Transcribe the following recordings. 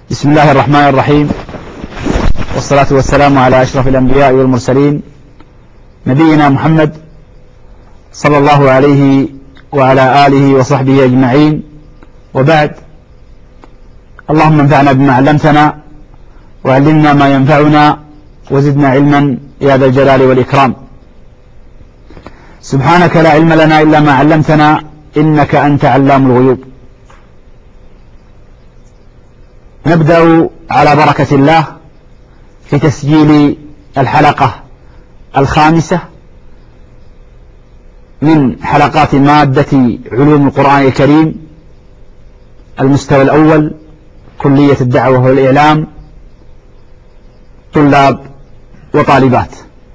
بسم الله الرحمن الرحيم، والصلاة والسلام على أشرف الأنبياء والمرسلين نبينا محمد صلى الله عليه وعلى آله وصحبه أجمعين، وبعد. اللهم انفعنا بما علمتنا وعلمنا ما ينفعنا وزدنا علما يا ذا الجلال والإكرام. سبحانك لا علم لنا إلا ما علمتنا إنك أنت علام الغيوب. نبدأ على بركة الله في تسجيل الحلقة الخامسة من حلقات مادة علوم القرآن الكريم، المستوى الأول، كلية الدعوة والإعلام، طلاب وطالبات.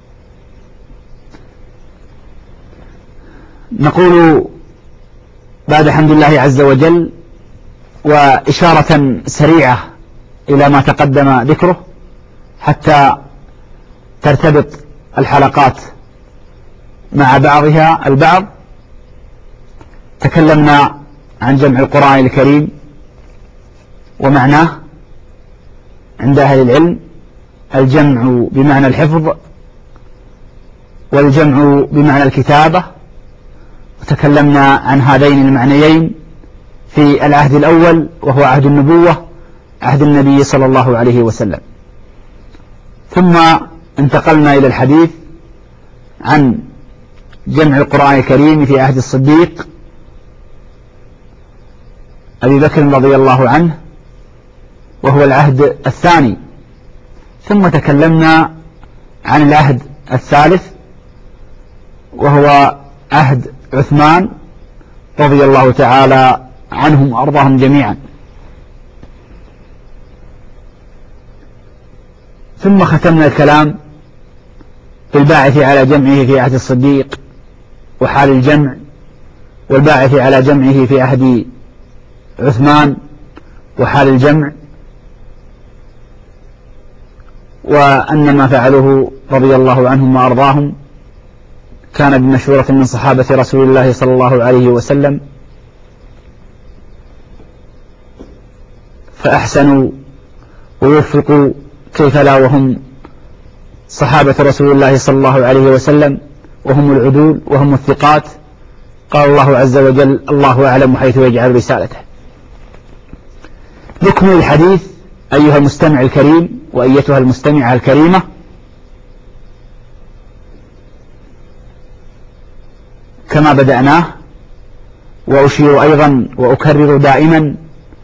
نقول بعد حمد الله عز وجل وإشارة سريعة إلى ما تقدم ذكره حتى ترتبط الحلقات مع بعضها البعض. تكلمنا عن جمع القرآن الكريم ومعناه عند أهل العلم: الجمع بمعنى الحفظ، والجمع بمعنى الكتابة. وتكلمنا عن هذين المعنيين في العهد الأول، وهو عهد النبوة، عهد النبي صلى الله عليه وسلم. ثم انتقلنا إلى الحديث عن جمع القرآن الكريم في عهد الصديق أبي بكر رضي الله عنه، وهو العهد الثاني. ثم تكلمنا عن العهد الثالث، وهو عهد عثمان رضي الله تعالى عنهم وأرضاهم جميعا. ثم ختمنا الكلام بالباعث على جمعه في عهد الصديق وحال الجمع، والباعث على جمعه في عهد عثمان وحال الجمع، وأن ما فعلوه رضي الله عنهم وأرضاهم كان بمشورة من صحابة رسول الله صلى الله عليه وسلم، فأحسنوا ووفقوا كيف لا وهم صحابة رسول الله صلى الله عليه وسلم، وهم العدول وهم الثقات. قال الله عز وجل: الله أعلم حيث يجعل رسالته. نكمل الحديث أيها المستمع الكريم وأيتها المستمعة الكريمة. كما بدأناه، وأشير أيضا وأكرر دائما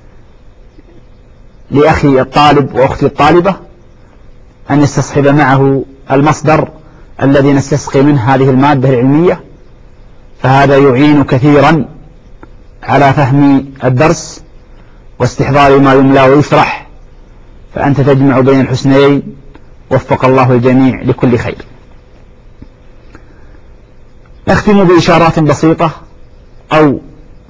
لأخي الطالب وأختي الطالبة أن يستصحب معه المصدر الذي نستسقي منه هذه المادة العلمية، فهذا يعين كثيرا على فهم الدرس واستحضار ما يملى ويشرح، فأنت تجمع بين الحسنيين، وفق الله الجميع لكل خير. نختم بإشارات بسيطة أو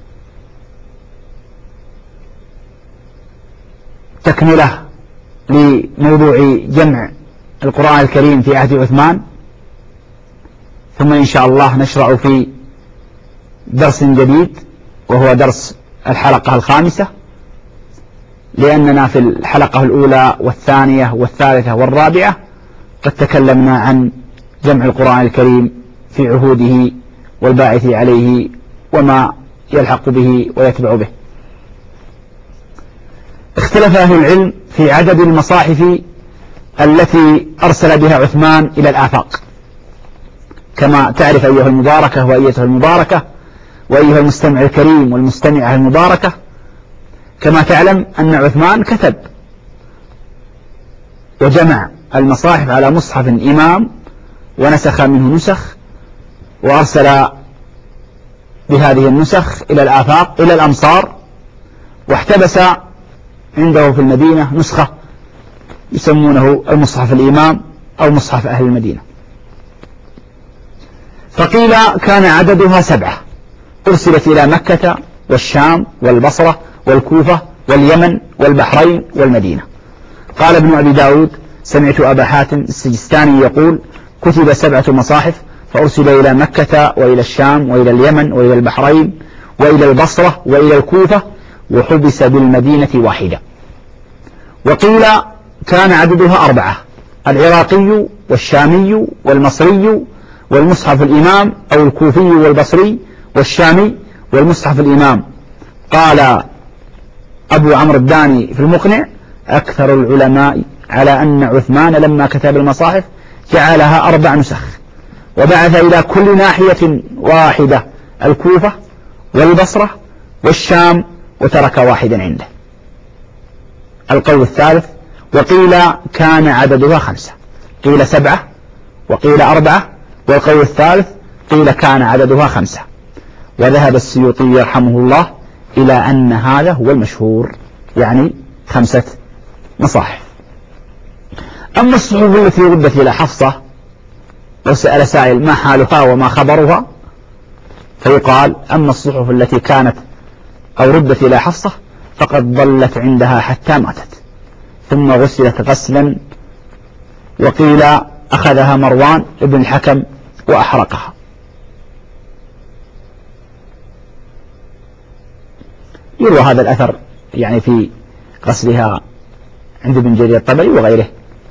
تكملة لموضوع جمع القرآن الكريم في عهد عثمان، ثم إن شاء الله نشرع في درس جديد، وهو درس الحلقة الخامسة، لأننا في الحلقة الأولى والثانية والثالثة والرابعة قد تكلمنا عن جمع القرآن الكريم في عهوده والباعث عليه وما يلحق به ويتبع به. اختلف أهل العلم في عدد المصاحف التي أرسل بها عثمان إلى الآفاق. كما تعرف أيها المباركة وأيتها المباركة وأيها المستمع الكريم والمستمعة المباركة، كما تعلم أن عثمان كتب وجمع المصاحف على مصحف إمام، ونسخ منه نسخ، وأرسل بهذه النسخ إلى الآفاق، إلى الأمصار، واحتبس عنده في المدينة نسخة يسمونه المصحف الإمام أو مصحف أهل المدينة. فقيل كان عددها 7، أرسلت إلى مكة والشام والبصرة والكوفة واليمن والبحرين والمدينة. قال ابن أبي داود: سمعت أبا حاتم السجستاني يقول: كتب 7 مصاحف، فأرسل إلى مكة وإلى الشام وإلى اليمن وإلى البحرين وإلى البصرة وإلى الكوفة، وحبس بالمدينة واحدة. وقيل كان عددها 4: العراقي والشامي والمصري والمصحف الإمام، أو الكوفي والبصري والشامي والمصحف الإمام. قال أبو عمرو الداني في المقنع: أكثر العلماء على أن عثمان لما كتب المصاحف جعلها 4 نسخ، وبعث إلى كل ناحية واحدة: الكوفة والبصرة والشام، وترك واحدا عنده. القول الثالث: وقيل كان عددها 5، قيل 7 وقيل 4، والقول الثالث قيل كان عددها 5. وذهب السيوطي يرحمه الله إلى أن هذا هو المشهور، يعني 5 مصاحف. أما الصحف التي ردت إلى حفصة، وسأل سائل: ما حالها وما خبرها؟ فيقال: أما الصحف التي كانت أو ردت إلى حفصة فقد ظلت عندها حتى ماتت، ثم غسلت غسلا، وقيل أخذها مروان ابن الحكم وأحرقها. يروى هذا الأثر يعني في غسلها عند ابن جرير الطبري وغيره.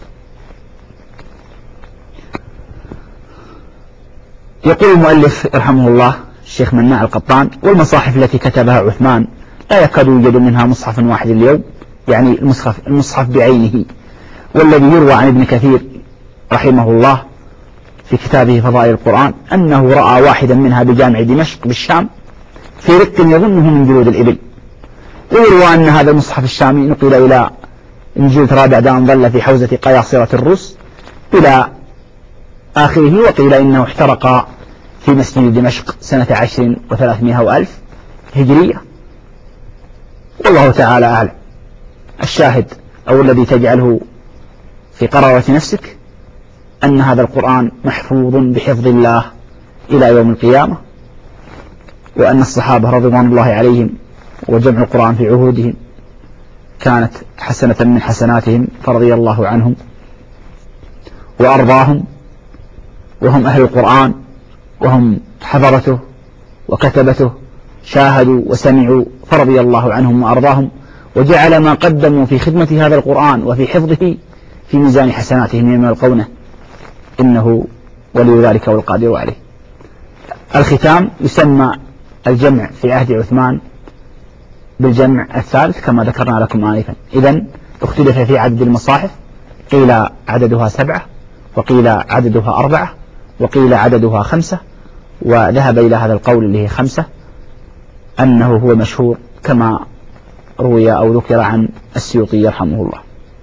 يقول المؤلف رحمه الله الشيخ مناع القطان: والمصاحف التي كتبها عثمان لا يكاد يوجد منها مصحف واحد اليوم، يعني المصحف بعينه. والذي يروى عن ابن كثير رحمه الله في كتابه فضائل القرآن أنه رأى واحدا منها بجامع دمشق بالشام في رق يظنه من جلود الإبل. ويروى أن هذا المصحف الشامي نقل إلى إنجيل رابع دان ظل في حوزة قياصرة الروس إلى آخره. وقيل إنه احترق في مسجد دمشق سنة 10 و300 ألف هجرية، والله تعالى أعلم. الشاهد أو الذي تجعله في قرارة نفسك أن هذا القرآن محفوظ بحفظ الله إلى يوم القيامة، وأن الصحابة رضوان الله عليهم وجمع القرآن في عهودهم كانت حسنة من حسناتهم، فرضي الله عنهم وأرضاهم، وهم أهل القرآن وهم حفظته وكتبته، شاهدوا وسمعوا، فرضي الله عنهم وأرضاهم، وجعل ما قدموا في خدمة هذا القرآن وفي حفظه في ميزان حسناتهم يوم يلقونه، إنه ولي ذلك والقادر عليه. الختام: يسمى الجمع في عهد عثمان بالجمع الثالث كما ذكرنا لكم آنفا. إذن اختلف في عدد المصاحف، قيل عددها 7 وقيل عددها 4 وقيل عددها 5، وذهب إلى هذا القول اللي هي 5 أنه هو مشهور كما روي أو ذكر عن السيوطي يرحمه الله.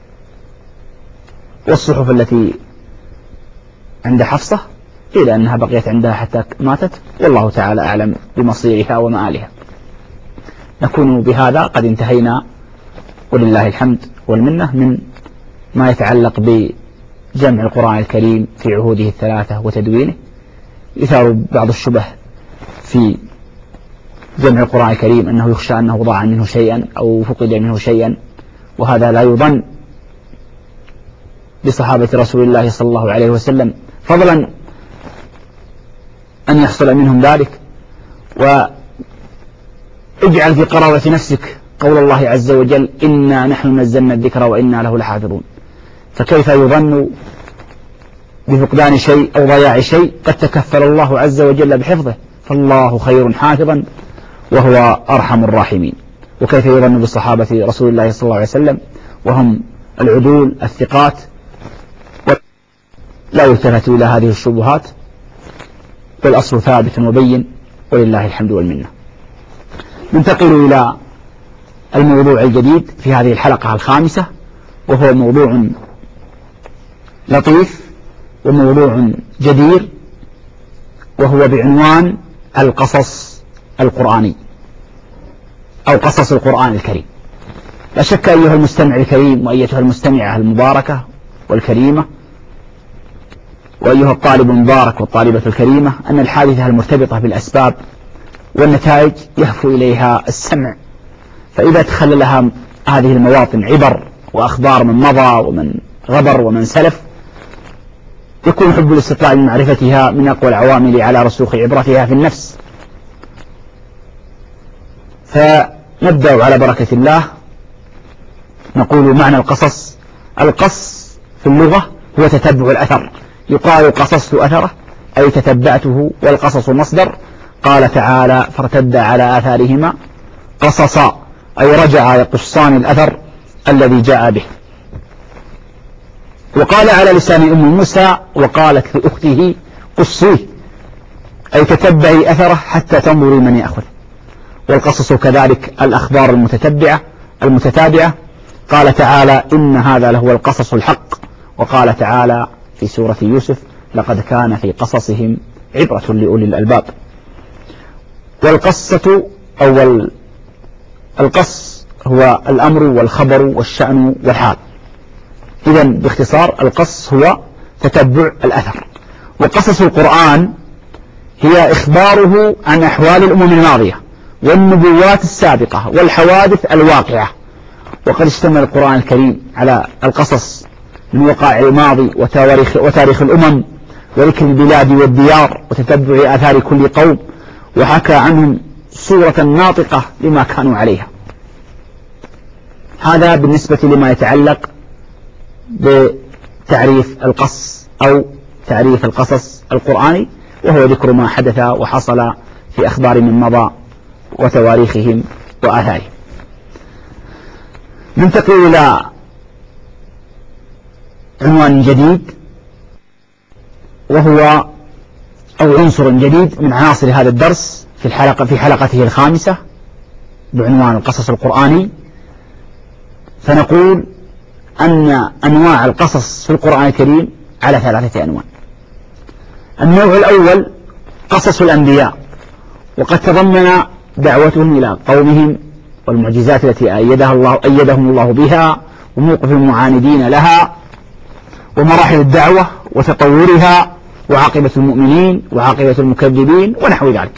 والصحف التي عند حفصة قيل أنها بقيت عندها حتى ماتت، والله تعالى أعلم بمصيرها ومآلها. نكون بهذا قد انتهينا ولله الحمد والمنة من ما يتعلق بجمع القرآن الكريم في عهوده 3 وتدوينه. يثار بعض الشبه في جمع القرآن الكريم أنه يخشى أنه ضاع منه شيئا أو فقد منه شيئا، وهذا لا يظن بصحابة رسول الله صلى الله عليه وسلم، فضلا أن يحصل منهم ذلك. واجعل في قرارة نفسك قول الله عز وجل: إنا نحن نزلنا الذكر وإنا له لحافظون. فكيف يظن بفقدان شيء أو ضياع شيء قد تكفل الله عز وجل بحفظه، فالله خير حافظا وهو أرحم الراحمين. وكيف يظن بصحابة رسول الله صلى الله عليه وسلم وهم العدول الثقات، لا يلتفت إلى هذه الشبهات، والأصل ثابت وبين ولله الحمد والمنة. ننتقل إلى الموضوع الجديد في هذه الحلقة 5، وهو موضوع لطيف وموضوع جدير، وهو بعنوان القصص القرآني أو قصص القرآن الكريم. لا شك أيها المستمع الكريم وأيتها المستمعة المباركة والكريمة وأيها الطالب المبارك والطالبة الكريمة أن الحادثة المرتبطة بالأسباب والنتائج يهفو إليها السمع، فإذا تخللها هذه المواطن عبر وأخبار من مضى ومن غبر ومن سلف، يكون حب الاستطلاع من معرفتها من أقوى العوامل على رسوخ عبرتها في النفس. فنبدأ على بركة الله نقول معنى القصص: القص في اللغة هو تتبع الأثر، يقال قصصت أثره أي تتبعته، والقصص مصدر. قال تعالى: فارتد على آثارهما قصصا، أي رجع يقصان الأثر الذي جاء به. وقال على لسان أم موسى: وقالت لأخته قصيه، أي تتبعي أثره حتى تنظري من يأخذ. والقصص كذلك الأخبار المتتابعة. قال تعالى: إن هذا لهو القصص الحق. وقال تعالى في سورة يوسف: لقد كان في قصصهم عبرة لأولي الألباب. والقصة أو القص هو الأمر والخبر والشأن والحال. إذن باختصار القص هو تتبع الأثر. وقصص القرآن هي إخباره عن أحوال الأمم الماضية والنبوات السابقة والحوادث الواقعة. وقد اشتمل القرآن الكريم على القصص من وقائع الماضي وتاريخ الأمم وذكر البلاد والديار وتتبع آثار كل قوم، وحكى عنهم صورة ناطقة لما كانوا عليها. هذا بالنسبة لما يتعلق بتعريف القص أو تعريف القصص القرآني، وهو ذكر ما حدث وحصل في أخبار من مضى وتواريخهم وآثارهم. ننتقل إلى عنوان جديد، وهو أو عنصر جديد من عناصر هذا الدرس في حلقته الخامسة بعنوان القصص القرآني. فنقول أن أنواع القصص في القرآن الكريم على 3 أنواع. النوع الأول قصص الأنبياء، وقد تضمن دعوتهم إلى قومهم والمعجزات التي أيدهم الله بها، وموقف المعاندين لها، ومراحل الدعوة وتطورها، وعاقبة المؤمنين وعاقبة المكذبين ونحو ذلك.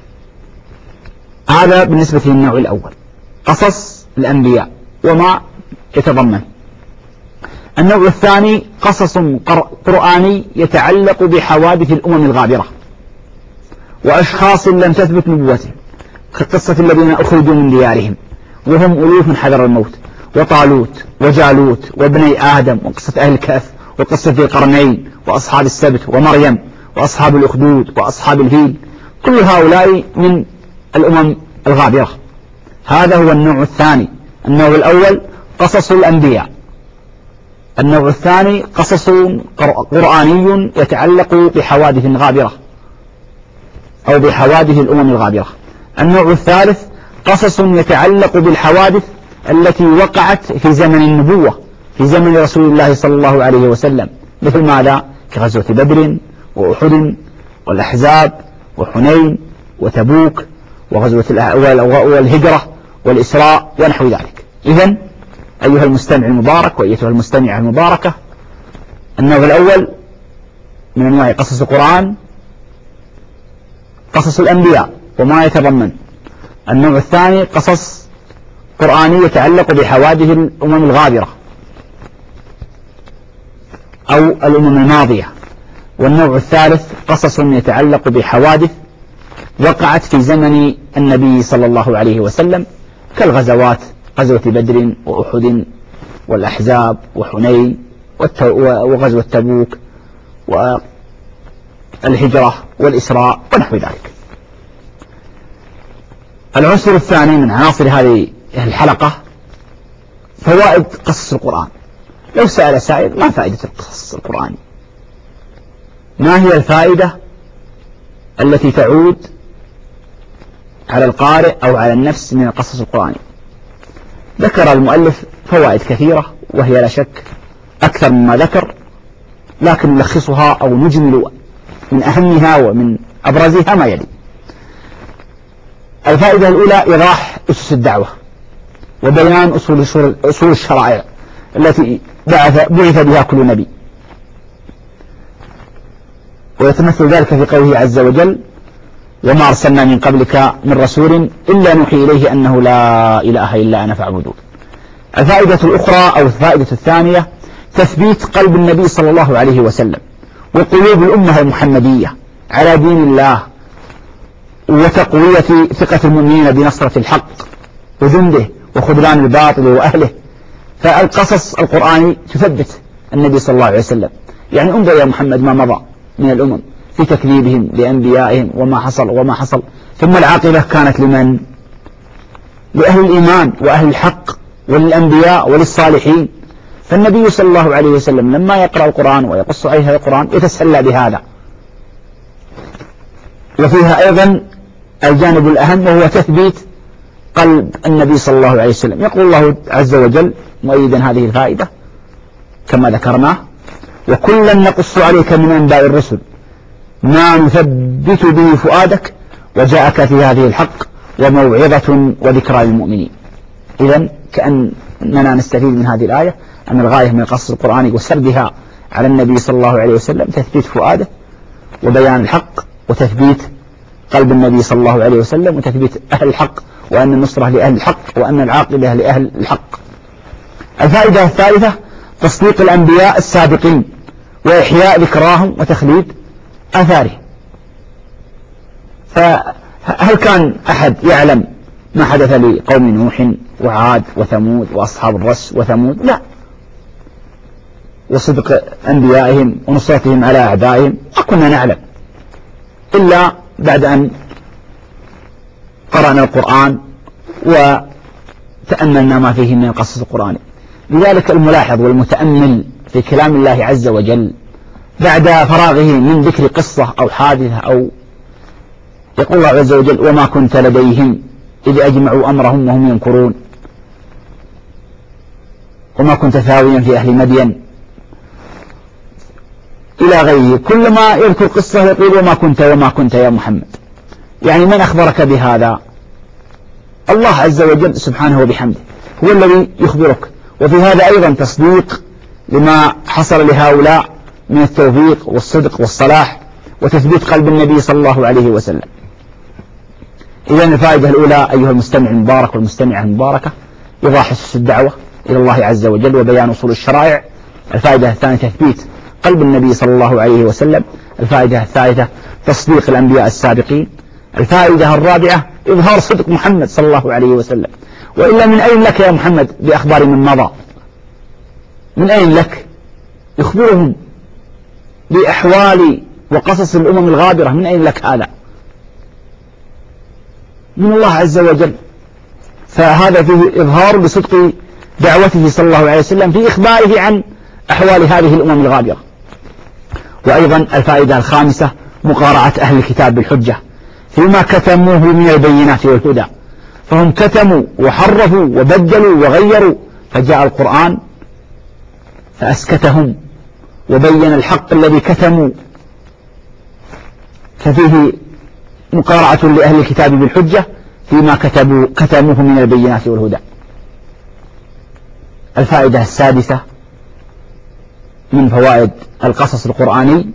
هذا بالنسبة للنوع الأول، قصص الأنبياء وما يتضمن. النوع الثاني قصص قرآني يتعلق بحوادث الأمم الغابرة وأشخاص لم تثبت نبوتهم، كقصة الذين أخرجوا من ديارهم وهم ألوف حذر الموت، وطالوت وجالوت وابني آدم، وقصة أهل الكهف، وقصة ذي القرنين، وأصحاب السبت، ومريم، وأصحاب الأخدود، وأصحاب الفيل. كل هؤلاء من الأمم الغابرة. هذا هو النوع الثاني. النوع الأول قصص الأنبياء، النوع الثاني قصص قرآني يتعلق بحوادث غابرة أو بحوادث الأمم الغابرة. النوع الثالث قصص يتعلق بالحوادث التي وقعت في زمن النبوة، في زمن رسول الله صلى الله عليه وسلم، مثل ماذا؟ كغزوة بدر وأحد والأحزاب وحنين وتبوك وغزوة والهجرة والإسراء ونحو ذلك. إذن أيها المستمع المبارك وأيتها المستمعة المباركة، النوع الأول من أنواع قصص القرآن قصص الأنبياء وما يتضمن. النوع الثاني قصص قرآني يتعلق بحوادث الأمم الغابرة أو الأمم الماضية. والنوع الثالث قصص يتعلق بحوادث وقعت في زمن النبي صلى الله عليه وسلم، كالغزوات، غزوة بدر وأحد والأحزاب وحنين وغزوة تبوك والهجرة والإسراء ونحو ذلك. العنصر الثاني من عناصر هذه الحلقة فوائد قصص القرآن. لو سأل سائل: ما فائدة القصص القرآني؟ ما هي الفائدة التي تعود على القارئ أو على النفس من القصص القرآني؟ ذكر المؤلف فوائد كثيرة، وهي لا شك أكثر مما ذكر، لكن نلخصها أو نجمل من أهمها ومن أبرزها ما يلي. الفائدة الأولى إيضاح أسس الدعوة وبيان أصول الشرائع التي بعث بها كل نبي، ويتمثل ذلك في قوله عز وجل: وما أرسلنا من قبلك من رسول إلا نوحي إليه أنه لا إله إلا أنا فاعبدون. الفائدة الأخرى أو الفائدة الثانية تثبيت قلب النبي صلى الله عليه وسلم وقلوب الأمة المحمدية على دين الله، وتقوية ثقة المؤمنين بنصرة الحق وجنده وخذلان الباطل وأهله. فالقصص القرآني تثبت النبي صلى الله عليه وسلم. يعني انظر يا محمد ما مضى من الأمم في تكذيبهم لأنبيائهم وما حصل، ثم العاقبة كانت لمن؟ لأهل الإيمان وأهل الحق وللأنبياء وللصالحين. فالنبي صلى الله عليه وسلم لما يقرأ القرآن ويقص عليه هذا القرآن يتسلى بهذا. وفيها أيضا الجانب الأهم وهو تثبيت قلب النبي صلى الله عليه وسلم. يقول الله عز وجل مؤيدا هذه الفائدة كما ذكرناه: وكلا نقص عليك من أنباء الرسل ما نثبت به فؤادك وجاءك في هذه الحق وموعظة وذكرى للمؤمنين. إذن كأننا نستفيد من هذه الآية أن الغاية من القصص القرآني وسردها على النبي صلى الله عليه وسلم تثبيت فؤاده وبيان الحق وتثبيت قلب النبي صلى الله عليه وسلم وتثبيت أهل الحق وأن النصرة لأهل الحق وأن العاقبة لأهل الحق. الفائدة الثالثة تصديق الأنبياء السابقين وإحياء ذكراهم وتخليد آثارهم. فهل كان أحد يعلم ما حدث لقوم نوح وعاد وثمود وأصحاب الرس وثمود؟ لا. وصدق أنبيائهم ونصرتهم على أعدائهم ما كنا نعلم إلا بعد أن قرأنا القرآن وتأملنا ما فيه من القصص القرآني. لذلك الملاحظ والمتأمل في كلام الله عز وجل بعد فراغه من ذكر قصة أو حادثة أو يقول الله عز وجل: وما كنت لديهم إذ أجمعوا أمرهم وهم يمكرون وما كنت ثاويا في أهل مدين إلى غيره. كلما يذكر قصة يقول: وما كنت يا محمد. يعني من أخبرك بهذا؟ الله عز وجل سبحانه وبحمده هو الذي يخبرك. وفي هذا أيضا تصديق لما حصل لهؤلاء من التوفيق والصدق والصلاح وتثبيت قلب النبي صلى الله عليه وسلم. إذن الفائدة الأولى أيها المستمع المبارك والمستمعة المباركة إيضاح أسس الدعوة إلى الله عز وجل وبيان أصول الشرائع. الفائدة الثانية تثبيت قلب النبي صلى الله عليه وسلم. الفائدة الثالثة تصديق الأنبياء السابقين. الفائدة الرابعة إظهار صدق محمد صلى الله عليه وسلم. وإلا من أين لك يا محمد بأخبار من مضى؟ من أين لك؟ يخبرهم بأحوال وقصص الأمم الغابرة، من أين لك هذا؟ من الله عز وجل. فهذا فيه إظهار بصدق دعوته صلى الله عليه وسلم في إخباره عن أحوال هذه الأمم الغابرة. وأيضا الفائدة الخامسة مقارعة أهل الكتاب بالحجة فيما كتموه من البينات والهدى. فهم كتموا وحرفوا وبدلوا وغيروا، فجاء القرآن فأسكتهم وبين الحق الذي كتموا. ففيه مقارعة لأهل الكتاب بالحجة فيما كتموه من البينات والهدى. الفائدة السادسة من فوائد القصص القرآني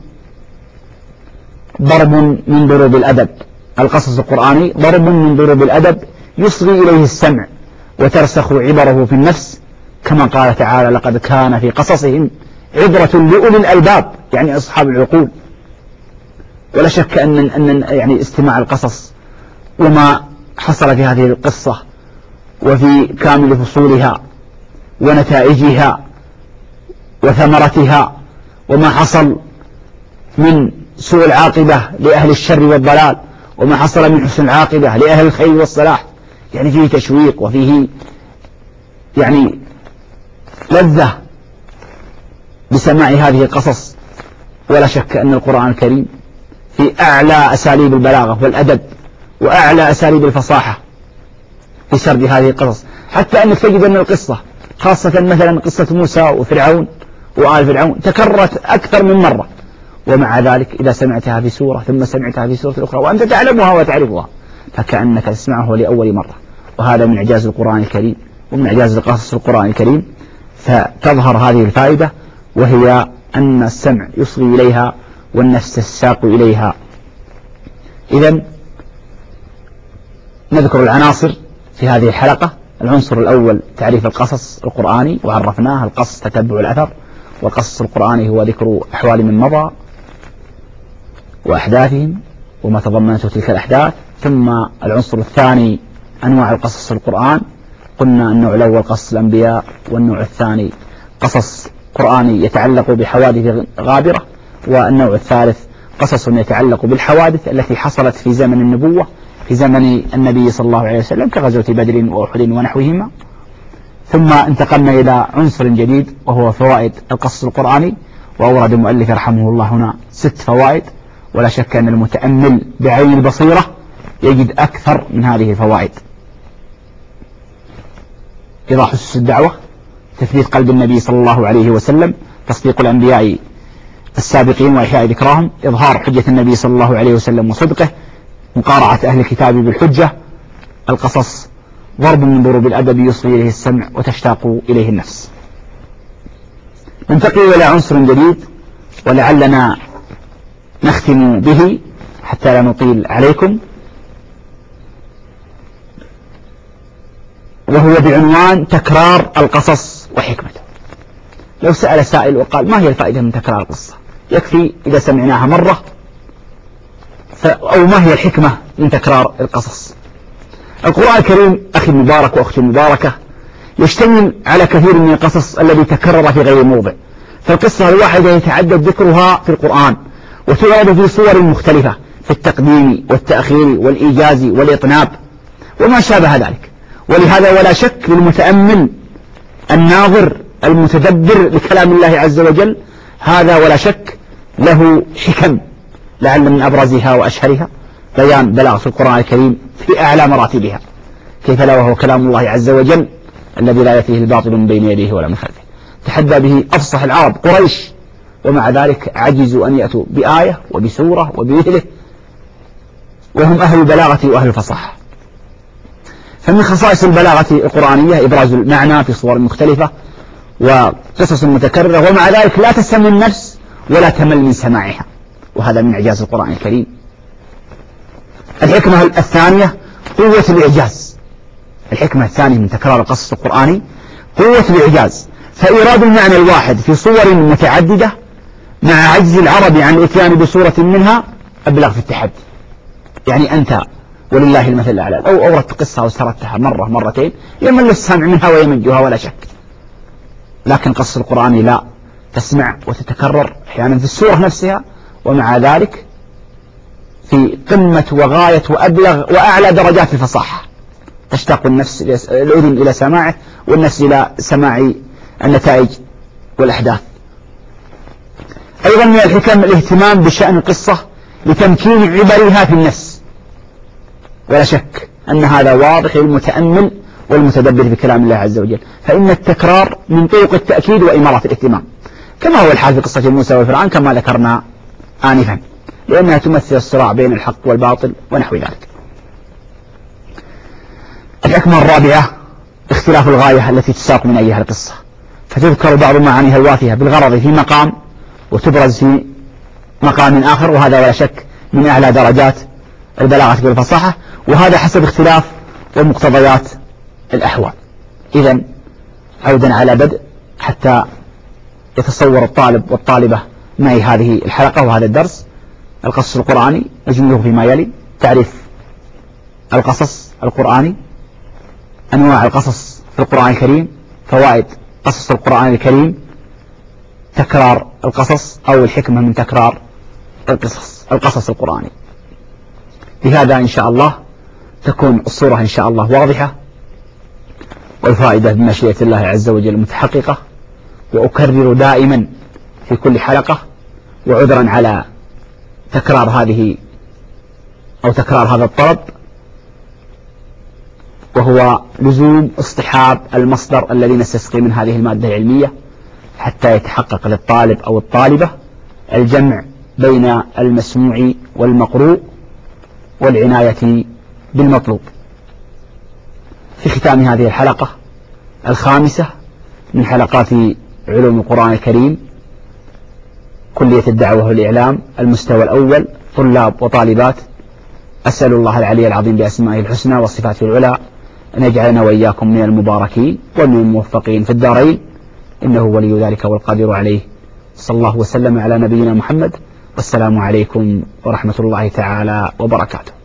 ضرب من ضروب الأدب. القصص القرآني ضرب من ضروب الأدب يصغي إليه السمع وترسخ عبره في النفس، كما قال تعالى: لقد كان في قصصهم عبرة لأولي الألباب، يعني أصحاب العقول. ولا شك أن يعني استماع القصص وما حصل في هذه القصة وفي كامل فصولها ونتائجها وثمرتها وما حصل من سوء العاقبة لأهل الشر والضلال وما حصل من حسن العاقبة لأهل الخير والصلاح، يعني فيه تشويق وفيه يعني لذة بسماع هذه القصص. ولا شك أن القرآن الكريم في أعلى أساليب البلاغة والأدب وأعلى أساليب الفصاحة في سرد هذه القصص، حتى أنك تجد أن القصة خاصة مثلا قصة موسى وفرعون وآل فرعون تكررت أكثر من مرة، ومع ذلك إذا سمعتها في سورة ثم سمعتها في سورة أخرى وأنت تعلمها وتعرفها فكأنك تسمعه لأول مرة. وهذا من إعجاز القرآن الكريم ومن إعجاز القصص القرآن الكريم. فتظهر هذه الفائدة وهي أن السمع يصغي إليها والنفس تساق إليها. إذن نذكر العناصر في هذه الحلقة. العنصر الأول تعريف القصص القرآني وعرفناه. القصص تتبع الأثر، والقصص القرآني هو ذكر أحوال من مضى وأحداثهم وما تضمنته تلك الأحداث. ثم العنصر الثاني أنواع القصص القرآن قلنا النوع الأول قصص الأنبياء، والنوع الثاني قصص قرآني يتعلق بحوادث غابرة، والنوع الثالث قصص يتعلق بالحوادث التي حصلت في زمن النبوة في زمن النبي صلى الله عليه وسلم كغزوة بدر وأحد ونحوهما. ثم انتقلنا إلى عنصر جديد وهو فوائد القصص القرآني، وأورد المؤلف رحمه الله هنا 6 فوائد، ولا شك أن المتأمل بعين البصيرة يجد أكثر من هذه الفوائد. إيضاح أسس الدعوة، تثبيت قلب النبي صلى الله عليه وسلم، تصديق الأنبياء السابقين وإحياء ذكرهم، إظهار حجة النبي صلى الله عليه وسلم وصدقه، مقارعة أهل الكتاب بالحجة، القصص ضرب من ضروب الأدب يصغي إليه السمع وتشتاق إليه النفس. ننتقل إلى عنصر جديد ولعلنا نختم به حتى لا نطيل عليكم، وهو بعنوان تكرار القصص وحكمته. لو سأل سائل وقال ما هي الفائدة من تكرار القصة؟ يكفي إذا سمعناها مرة، أو ما هي الحكمة من تكرار القصص؟ القرآن الكريم أخي المبارك وأختي المباركة يشتمل على كثير من القصص الذي تكرر في غير موضع، فالقصة الواحدة يتعدد ذكرها في القرآن وتعرض في صور مختلفة في التقديم والتأخير والإيجاز والإطناب وما شابه ذلك. ولهذا ولا شك للمتأمل الناظر المتدبر لكلام الله عز وجل هذا ولا شك له حكم، لعل من أبرزها وأشهرها بيان بلاغة القرآن الكريم في أعلى مراتبها، كيف لا وهو كلام الله عز وجل الذي لا يأتيه الباطل من بين يديه ولا من خلفه، تحدى به أفصح العرب قريش، ومع ذلك عجزوا أن يأتوا بآية وبسورة وبمثله، وهم أهل البلاغة وأهل الفصاحة. فمن خصائص البلاغة القرآنية إبراز المعنى في صور مختلفة وقصص متكررة، ومع ذلك لا تسمن النفس ولا تمل من سماعها، وهذا من إعجاز القرآن الكريم. الحكمة الثانية قوة الإعجاز. الحكمة الثانية من تكرار القصص القرآني قوة الإعجاز، فإيراد المعنى الواحد في صور متعددة مع عجز العرب عن الإتيان بصورة منها أبلغ في التحدي. يعني أنت ولله المثل الأعلى أو أوردت قصة وسردتها مرة مرتين يمل السامع منها ويمجها ولا شك، لكن قصص القرآن لا، تسمع وتتكرر أحيانا في السورة نفسها، ومع ذلك في قمة وغاية وأبلغ وأعلى درجات الفصاحة، تشتاق النفس الأذن إلى سماعه والنفس إلى سماع النتائج والأحداث. أيضا من الحكم الاهتمام بشأن القصة لتمكين عبرها في النفس، ولا شك أن هذا واضح للمتأمل والمتدبر بكلام الله عز وجل، فإن التكرار من طرق التأكيد وإمارة الاهتمام، كما هو الحال في قصة موسى وفرعون كما ذكرنا آنفا، لأنها تمثل الصراع بين الحق والباطل ونحو ذلك. الحكمة الرابعة اختلاف الغاية التي تساق من أيها القصة، فتذكر بعض معانيها الوافية بالغرض في مقام وتبرز في مقام آخر، وهذا ولا شك من أعلى درجات البلاغة والفصاحة، وهذا حسب اختلاف ومقتضيات الأحوال. إذن عودا على بدء حتى يتصور الطالب والطالبة معي هذه الحلقة وهذا الدرس. القصص القرآني نجمله فيما يلي: تعريف القصص القرآني، أنواع القصص في القرآن الكريم، فوائد قصص القرآن الكريم، تكرار القصص أو الحكمة من تكرار القصص القرآني. بهذا إن شاء الله تكون الصورة إن شاء الله واضحة، والفائدة بمشيئة الله عز وجل متحققة. وأكرر دائما في كل حلقة، وعذرا على تكرار هذا الطلب، وهو لزوم اصطحاب المصدر الذي نستسقي من هذه المادة العلمية حتى يتحقق للطالب أو الطالبة الجمع بين المسموع والمقروء والعناية بالمطلوب. في ختام هذه الحلقة الخامسة من حلقات علوم القرآن الكريم، كلية الدعوة والإعلام المستوى الأول، طلاب وطالبات، أسأل الله العلي العظيم بأسمائه الحسنى وصفاته العلى أن يجعلنا وإياكم من المباركين ومن الموفقين في الدارين، إنه ولي ذلك والقادر عليه. صلى الله وسلم على نبينا محمد، والسلام عليكم ورحمة الله تعالى وبركاته.